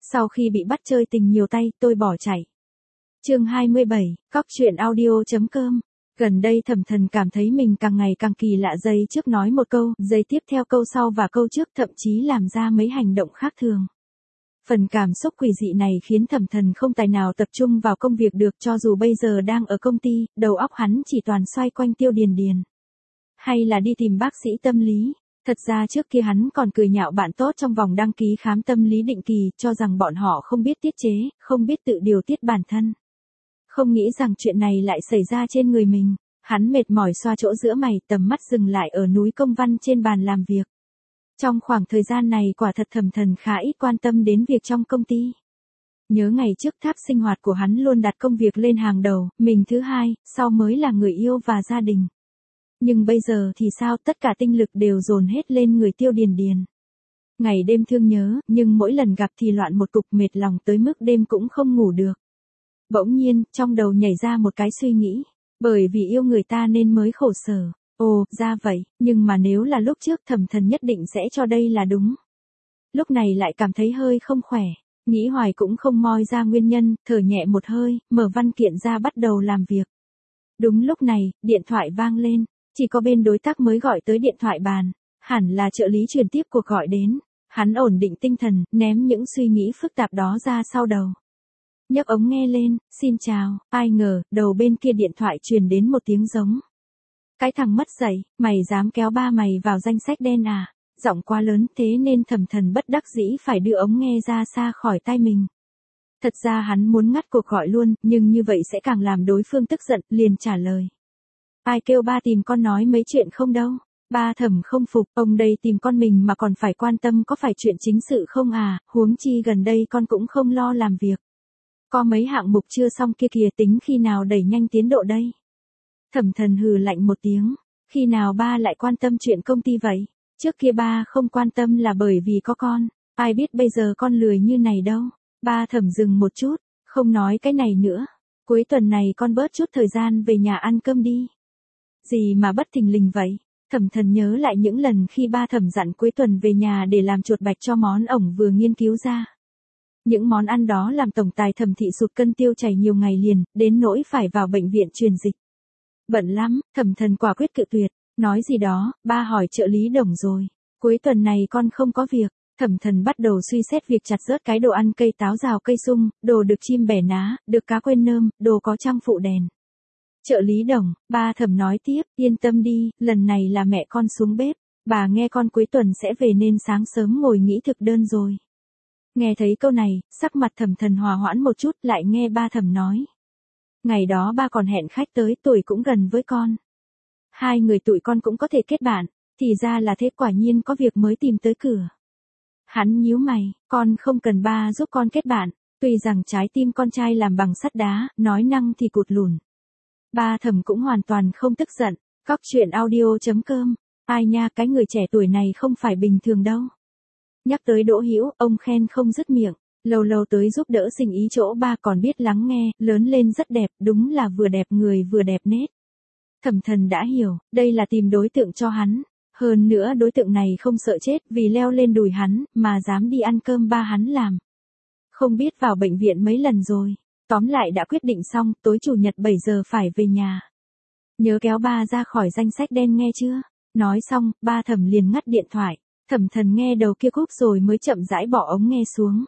Sau khi bị bắt chơi tình nhiều tay, tôi bỏ chạy. Chương 27, Cóc truyện audio.com. Gần đây Thẩm Thần cảm thấy mình càng ngày càng kỳ lạ, giây trước nói một câu, giây tiếp theo câu sau và câu trước thậm chí làm ra mấy hành động khác thường. Phần cảm xúc quỷ dị này khiến Thẩm Thần không tài nào tập trung vào công việc được, cho dù bây giờ đang ở công ty, đầu óc hắn chỉ toàn xoay quanh Tiêu Điền Điền. Hay là đi tìm bác sĩ tâm lý. Thật ra trước kia hắn còn cười nhạo bạn tốt trong vòng đăng ký khám tâm lý định kỳ, cho rằng bọn họ không biết tiết chế, không biết tự điều tiết bản thân. Không nghĩ rằng chuyện này lại xảy ra trên người mình. Hắn mệt mỏi xoa chỗ giữa mày, tầm mắt dừng lại ở núi công văn trên bàn làm việc. Trong khoảng thời gian này quả thật Thẩm Thần khá ít quan tâm đến việc trong công ty. Nhớ ngày trước tháp sinh hoạt của hắn luôn đặt công việc lên hàng đầu, mình thứ hai, sau mới là người yêu và gia đình. Nhưng bây giờ thì sao, tất cả tinh lực đều dồn hết lên người Tiêu Điền Điền. Ngày đêm thương nhớ, nhưng mỗi lần gặp thì loạn một cục, mệt lòng tới mức đêm cũng không ngủ được. Bỗng nhiên, trong đầu nhảy ra một cái suy nghĩ. Bởi vì yêu người ta nên mới khổ sở. Ồ, ra vậy, nhưng mà nếu là lúc trước Thẩm Thần nhất định sẽ cho đây là đúng. Lúc này lại cảm thấy hơi không khỏe. Nghĩ hoài cũng không moi ra nguyên nhân, thở nhẹ một hơi, mở văn kiện ra bắt đầu làm việc. Đúng lúc này, điện thoại vang lên. Chỉ có bên đối tác mới gọi tới điện thoại bàn. Hẳn là trợ lý truyền tiếp cuộc gọi đến. Hắn ổn định tinh thần, ném những suy nghĩ phức tạp đó ra sau đầu. Nhấc ống nghe lên, xin chào, ai ngờ, đầu bên kia điện thoại truyền đến một tiếng giống. Cái thằng mất dạy, mày dám kéo ba mày vào danh sách đen à? Giọng quá lớn thế nên Thẩm Thần bất đắc dĩ phải đưa ống nghe ra xa khỏi tai mình. Thật ra hắn muốn ngắt cuộc gọi luôn, nhưng như vậy sẽ càng làm đối phương tức giận, liền trả lời. Ai kêu ba tìm con nói mấy chuyện không đâu. Ba Thẩm không phục, ông đây tìm con mình mà còn phải quan tâm có phải chuyện chính sự không à, huống chi gần đây con cũng không lo làm việc. Có mấy hạng mục chưa xong kia kìa, tính khi nào đẩy nhanh tiến độ đây. Thẩm Thần hừ lạnh một tiếng, khi nào ba lại quan tâm chuyện công ty vậy? Trước kia ba không quan tâm là bởi vì có con, ai biết bây giờ con lười như này đâu. Ba Thẩm dừng một chút, không nói cái này nữa. Cuối tuần này con bớt chút thời gian về nhà ăn cơm đi. Gì mà bất thình lình vậy? Thẩm Thần nhớ lại những lần khi ba Thẩm dặn cuối tuần về nhà để làm chuột bạch cho món ổng vừa nghiên cứu ra. Những món ăn đó làm tổng tài Thẩm thị sụt cân tiêu chảy nhiều ngày liền, đến nỗi phải vào bệnh viện truyền dịch. Bận lắm, Thẩm Thần quả quyết cự tuyệt, nói gì đó, ba hỏi trợ lý Đồng rồi. Cuối tuần này con không có việc. Thẩm Thần bắt đầu suy xét việc chặt rớt cái đồ ăn, cây táo rào, cây sung, đồ được chim bẻ ná, được cá quên nơm, đồ có trang phụ đèn. Trợ lý Đồng, ba Thẩm nói tiếp, yên tâm đi, lần này là mẹ con xuống bếp. Bà nghe con cuối tuần sẽ về nên sáng sớm ngồi nghĩ thực đơn rồi. Nghe thấy câu này, sắc mặt Thẩm Thần hòa hoãn một chút, lại nghe ba Thẩm nói. Ngày đó ba còn hẹn khách tới, tuổi cũng gần với con. Hai người tụi con cũng có thể kết bạn, thì ra là thế, quả nhiên có việc mới tìm tới cửa. Hắn nhíu mày, con không cần ba giúp con kết bạn, tuy rằng trái tim con trai làm bằng sắt đá, nói năng thì cụt lùn. Ba Thẩm cũng hoàn toàn không tức giận, Cóc truyện audio.com, ai nha, cái người trẻ tuổi này không phải bình thường đâu. Nhắc tới Đỗ Hữu, ông khen không dứt miệng, lâu lâu tới giúp đỡ sinh ý chỗ ba còn biết lắng nghe, lớn lên rất đẹp, đúng là vừa đẹp người vừa đẹp nết. Thẩm Thần đã hiểu, đây là tìm đối tượng cho hắn, hơn nữa đối tượng này không sợ chết vì leo lên đùi hắn, mà dám đi ăn cơm ba hắn làm. Không biết vào bệnh viện mấy lần rồi, tóm lại đã quyết định xong, tối chủ nhật 7 giờ phải về nhà. Nhớ kéo ba ra khỏi danh sách đen nghe chưa? Nói xong, ba Thẩm liền ngắt điện thoại. Thẩm Thần nghe đầu kia cúp rồi mới chậm rãi bỏ ống nghe xuống.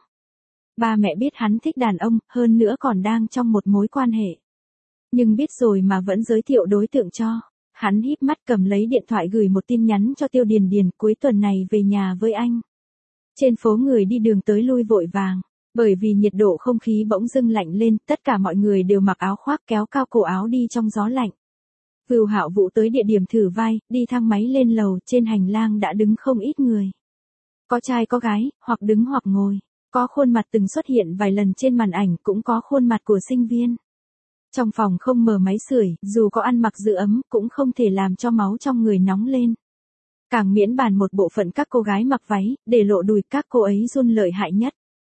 Ba mẹ biết hắn thích đàn ông, hơn nữa còn đang trong một mối quan hệ. Nhưng biết rồi mà vẫn giới thiệu đối tượng cho. Hắn híp mắt cầm lấy điện thoại gửi một tin nhắn cho Tiêu Điền Điền, cuối tuần này về nhà với anh. Trên phố người đi đường tới lui vội vàng. Bởi vì nhiệt độ không khí bỗng dưng lạnh lên, tất cả mọi người đều mặc áo khoác kéo cao cổ áo đi trong gió lạnh. Vưu Hạo Vũ tới địa điểm thử vai, đi thang máy lên lầu, trên hành lang đã đứng không ít người. Có trai có gái, hoặc đứng hoặc ngồi. Có khuôn mặt từng xuất hiện vài lần trên màn ảnh, cũng có khuôn mặt của sinh viên. Trong phòng không mở máy sưởi, dù có ăn mặc giữ ấm, cũng không thể làm cho máu trong người nóng lên. Càng miễn bàn một bộ phận các cô gái mặc váy, để lộ đùi, các cô ấy run lợi hại nhất.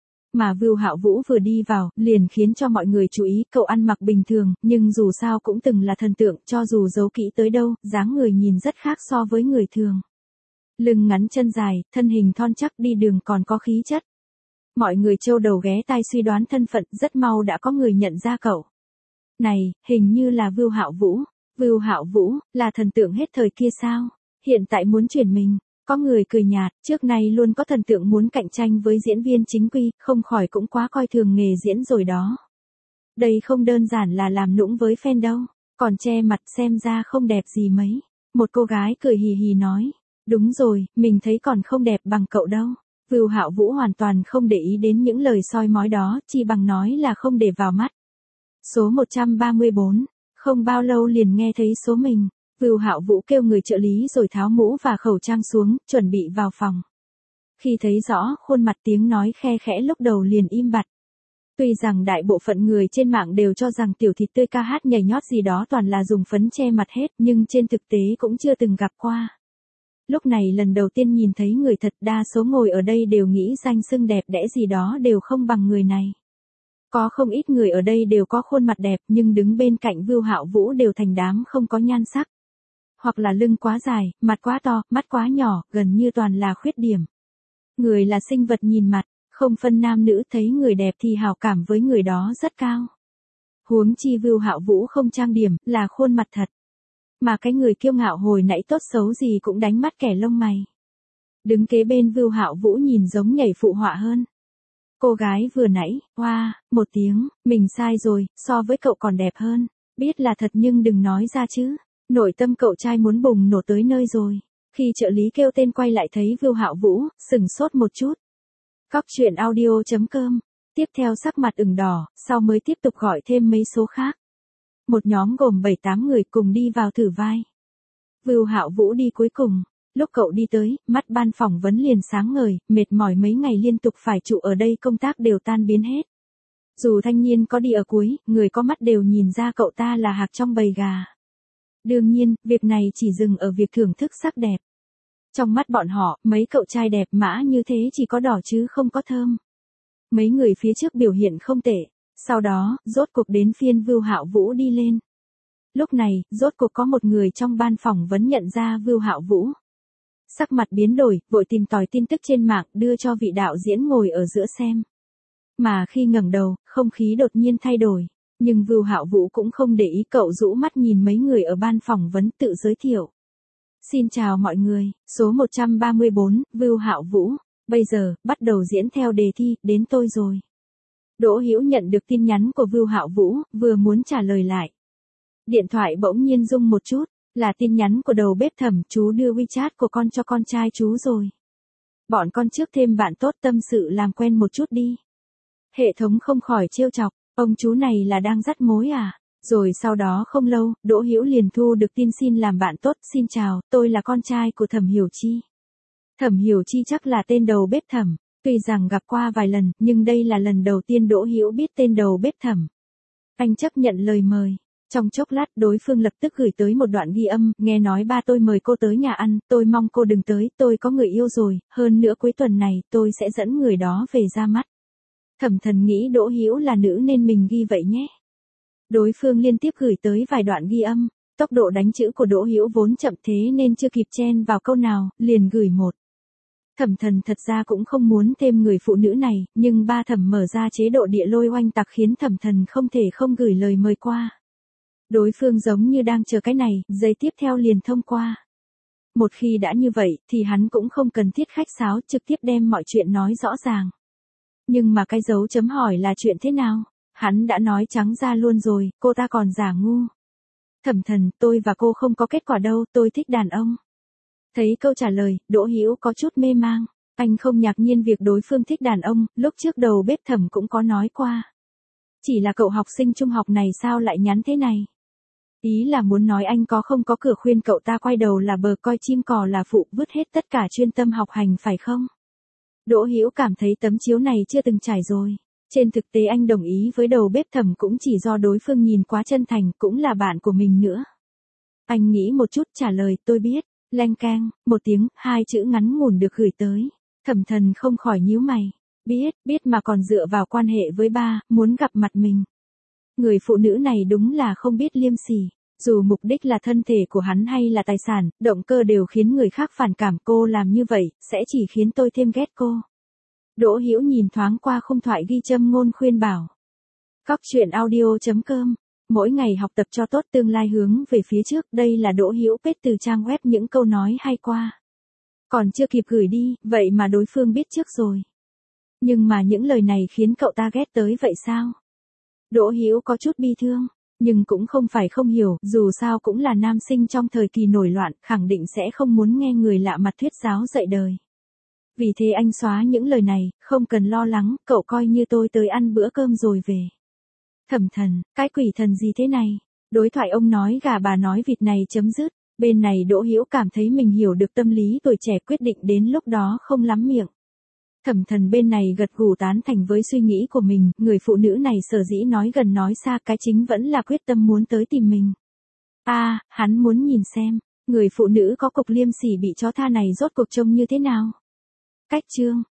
Mà Vưu Hạo Vũ vừa đi vào, liền khiến cho mọi người chú ý, cậu ăn mặc bình thường, nhưng dù sao cũng từng là thần tượng, cho dù giấu kỹ tới đâu, dáng người nhìn rất khác so với người thường. Lưng ngắn chân dài, thân hình thon chắc, đi đường còn có khí chất. Mọi người trâu đầu ghé tai suy đoán thân phận, rất mau đã có người nhận ra cậu. Này, hình như là Vưu Hạo Vũ. Vưu Hạo Vũ, là thần tượng hết thời kia sao? Hiện tại muốn chuyển mình. Có người cười nhạt, trước nay luôn có thần tượng muốn cạnh tranh với diễn viên chính quy, không khỏi cũng quá coi thường nghề diễn rồi đó. Đây không đơn giản là làm nũng với fan đâu, còn che mặt xem ra không đẹp gì mấy. Một cô gái cười hì hì nói, đúng rồi, mình thấy còn không đẹp bằng cậu đâu. Vưu Hạo Vũ hoàn toàn không để ý đến những lời soi mói đó, chỉ bằng nói là không để vào mắt. Số 134, không bao lâu liền nghe thấy số mình. Vưu Hạo Vũ kêu người trợ lý rồi tháo mũ và khẩu trang xuống, chuẩn bị vào phòng. Khi thấy rõ khuôn mặt, tiếng nói khe khẽ lúc đầu liền im bặt. Tuy rằng đại bộ phận người trên mạng đều cho rằng tiểu thịt tươi ca hát nhảy nhót gì đó toàn là dùng phấn che mặt hết, nhưng trên thực tế cũng chưa từng gặp qua. Lúc này lần đầu tiên nhìn thấy người thật, đa số ngồi ở đây đều nghĩ danh xưng đẹp đẽ gì đó đều không bằng người này. Có không ít người ở đây đều có khuôn mặt đẹp, nhưng đứng bên cạnh Vưu Hạo Vũ đều thành đám không có nhan sắc. Hoặc là lưng quá dài, mặt quá to, mắt quá nhỏ, gần như toàn là khuyết điểm. Người là sinh vật nhìn mặt, không phân nam nữ, thấy người đẹp thì hào cảm với người đó rất cao. Huống chi Vưu Hạo Vũ không trang điểm, là khuôn mặt thật. Mà cái người kiêu ngạo hồi nãy tốt xấu gì cũng đánh mắt kẻ lông mày. Đứng kế bên Vưu Hạo Vũ nhìn giống nhảy phụ họa hơn. Cô gái vừa nãy, hoa, một tiếng, mình sai rồi, so với cậu còn đẹp hơn. Biết là thật nhưng đừng nói ra chứ. Nội tâm cậu trai muốn bùng nổ tới nơi rồi. Khi trợ lý kêu tên quay lại thấy Vưu Hạo Vũ, sửng sốt một chút. Cóc truyện audio.com. Tiếp theo sắc mặt ửng đỏ, sau mới tiếp tục gọi thêm mấy số khác. Một nhóm gồm 7-8 người cùng đi vào thử vai. Vưu Hạo Vũ đi cuối cùng. Lúc cậu đi tới, mắt ban phỏng vấn liền sáng ngời, mệt mỏi mấy ngày liên tục phải trụ ở đây công tác đều tan biến hết. Dù thanh niên có đi ở cuối, người có mắt đều nhìn ra cậu ta là hạc trong bầy gà. Đương nhiên, việc này chỉ dừng ở việc thưởng thức sắc đẹp. Trong mắt bọn họ, mấy cậu trai đẹp mã như thế chỉ có đỏ chứ không có thơm. Mấy người phía trước biểu hiện không tệ. Sau đó, rốt cuộc đến phiên Vưu Hạo Vũ đi lên. Lúc này, rốt cuộc có một người trong ban phỏng vấn nhận ra Vưu Hạo Vũ. Sắc mặt biến đổi, vội tìm tòi tin tức trên mạng đưa cho vị đạo diễn ngồi ở giữa xem. Mà khi ngẩng đầu, không khí đột nhiên thay đổi. Nhưng Vưu Hạo Vũ cũng không để ý, cậu rũ mắt nhìn mấy người ở ban phỏng vấn tự giới thiệu. Xin chào mọi người, số 134, Vưu Hạo Vũ. Bây giờ, bắt đầu diễn theo đề thi, đến tôi rồi. Đỗ Hữu nhận được tin nhắn của Vưu Hạo Vũ, vừa muốn trả lời lại. Điện thoại bỗng nhiên rung một chút, là tin nhắn của đầu bếp Thẩm, chú đưa WeChat của con cho con trai chú rồi. Bọn con trước thêm bạn tốt tâm sự làm quen một chút đi. Hệ thống không khỏi trêu chọc, ông chú này là đang dắt mối à? Rồi sau đó không lâu, Đỗ Hữu liền thu được tin xin làm bạn tốt, xin chào, tôi là con trai của Thẩm Hiểu Chi. Thẩm Hiểu Chi chắc là tên đầu bếp Thẩm, tuy rằng gặp qua vài lần, nhưng đây là lần đầu tiên Đỗ Hữu biết tên đầu bếp Thẩm. Anh chấp nhận lời mời. Trong chốc lát đối phương lập tức gửi tới một đoạn ghi âm, nghe nói ba tôi mời cô tới nhà ăn, tôi mong cô đừng tới, tôi có người yêu rồi, hơn nữa cuối tuần này tôi sẽ dẫn người đó về ra mắt. Thẩm Thần nghĩ Đỗ Hữu là nữ nên mình ghi vậy nhé. Đối phương liên tiếp gửi tới vài đoạn ghi âm, tốc độ đánh chữ của Đỗ Hữu vốn chậm thế nên chưa kịp chen vào câu nào, liền gửi một. Thẩm Thần thật ra cũng không muốn thêm người phụ nữ này, nhưng ba Thẩm mở ra chế độ địa lôi oanh tạc khiến Thẩm Thần không thể không gửi lời mời qua. Đối phương giống như đang chờ cái này, giây tiếp theo liền thông qua. Một khi đã như vậy, thì hắn cũng không cần thiết khách sáo, trực tiếp đem mọi chuyện nói rõ ràng. Nhưng mà cái dấu chấm hỏi là chuyện thế nào? Hắn đã nói trắng ra luôn rồi, cô ta còn giả ngu. Thẩm Thần, tôi và cô không có kết quả đâu, tôi thích đàn ông. Thấy câu trả lời, Đỗ Hữu có chút mê mang. Anh không ngạc nhiên việc đối phương thích đàn ông, lúc trước đầu bếp Thẩm cũng có nói qua. Chỉ là cậu học sinh trung học này sao lại nhắn thế này? Ý là muốn nói anh không có cửa khuyên cậu ta quay đầu là bờ coi chim cò là phụ, vứt hết tất cả chuyên tâm học hành phải không? Đỗ Hữu cảm thấy tấm chiếu này chưa từng trải rồi. Trên thực tế anh đồng ý với đầu bếp Thẩm cũng chỉ do đối phương nhìn quá chân thành, cũng là bạn của mình nữa. Anh nghĩ một chút trả lời, tôi biết. Leng keng, một tiếng, hai chữ ngắn ngủn được gửi tới. Thẩm Thần không khỏi nhíu mày. Biết mà còn dựa vào quan hệ với ba, muốn gặp mặt mình. Người phụ nữ này đúng là không biết liêm sỉ. Dù mục đích là thân thể của hắn hay là tài sản, động cơ đều khiến người khác phản cảm, cô làm như vậy, sẽ chỉ khiến tôi thêm ghét cô. Đỗ Hữu nhìn thoáng qua khung thoại ghi châm ngôn khuyên bảo. Cóc truyện audio.com. Mỗi ngày học tập cho tốt, tương lai hướng về phía trước. Đây là Đỗ Hữu Pết từ trang web những câu nói hay qua. Còn chưa kịp gửi đi, vậy mà đối phương biết trước rồi. Nhưng mà những lời này khiến cậu ta ghét tới vậy sao? Đỗ Hữu có chút bi thương, nhưng cũng không phải không hiểu, dù sao cũng là nam sinh trong thời kỳ nổi loạn, khẳng định sẽ không muốn nghe người lạ mặt thuyết giáo dạy đời. Vì thế anh xóa những lời này, không cần lo lắng, cậu coi như tôi tới ăn bữa cơm rồi về. Thẩm Thần, cái quỷ thần gì thế này? Đối thoại ông nói gà bà nói vịt này chấm dứt. Bên này Đỗ Hữu cảm thấy mình hiểu được tâm lý tuổi trẻ, quyết định đến lúc đó không lắm miệng. Thẩm Thần bên này gật gù tán thành với suy nghĩ của mình, người phụ nữ này sở dĩ nói gần nói xa, cái chính vẫn là quyết tâm muốn tới tìm mình. Hắn muốn nhìn xem, người phụ nữ có cục liêm sỉ bị chó tha này rốt cuộc trông như thế nào. Cách chương